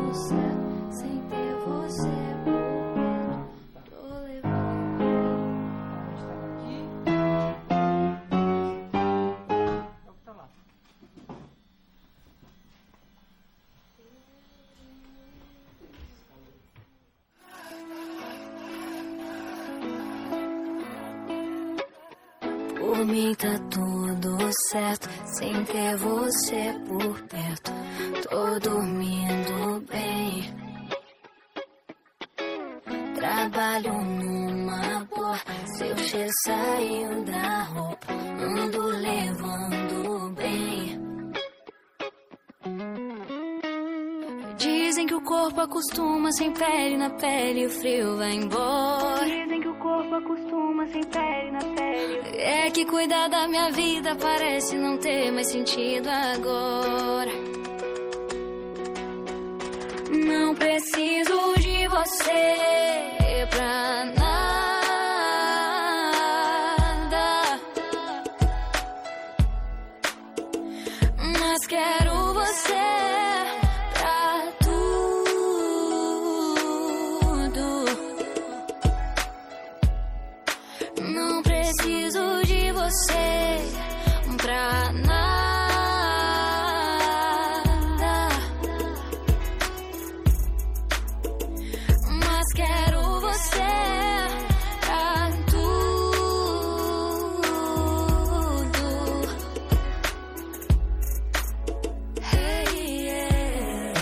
dando certo sem ter você por perto. Tô levando. É o que tá lá. Por mim tá tudo certo, sem ter você por perto. Tô dormindo bem. Trabalho numa boa, seu cheiro saiu da roupa. Ando levando bem. Dizem que o corpo acostuma sem pele na pele, o frio vai embora. Dizem que o corpo acostuma sem pele na pele. É que cuidar da minha vida parece não ter mais sentido agora. Não preciso de você pra nada, mas quero você pra tudo. Não preciso de você pra nada, mas quero você pra tudo. Hey, yeah.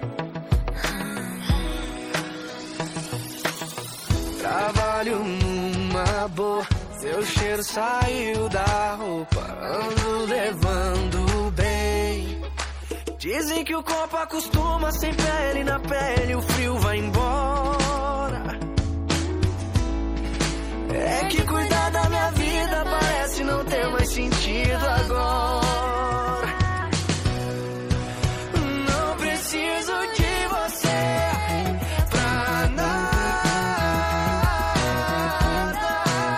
Trabalho numa boa, seu cheiro saiu da roupa. Ando levando bem. Dizem que o corpo acostuma sem pele na pele, o frio vai embora. É que cuidar da minha vida parece não ter mais sentido agora. Não preciso de você pra nada,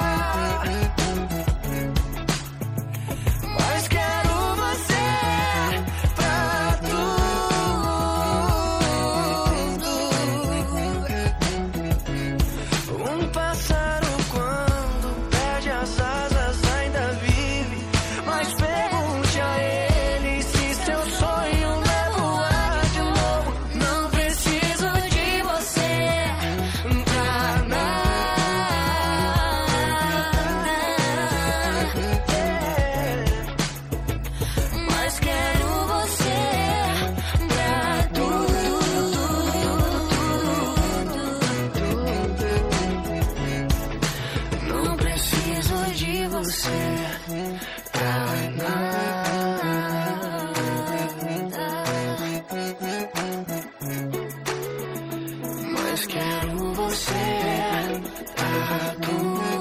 mas quero você pra tudo. Um pássaro quando perde as asas ainda vive, mas pergunte a ele se seu sonho vai voar de novo. Não preciso de você pra nada, mas quero você pra tudo. Não preciso de você pra nada, mas quero você pra tudo.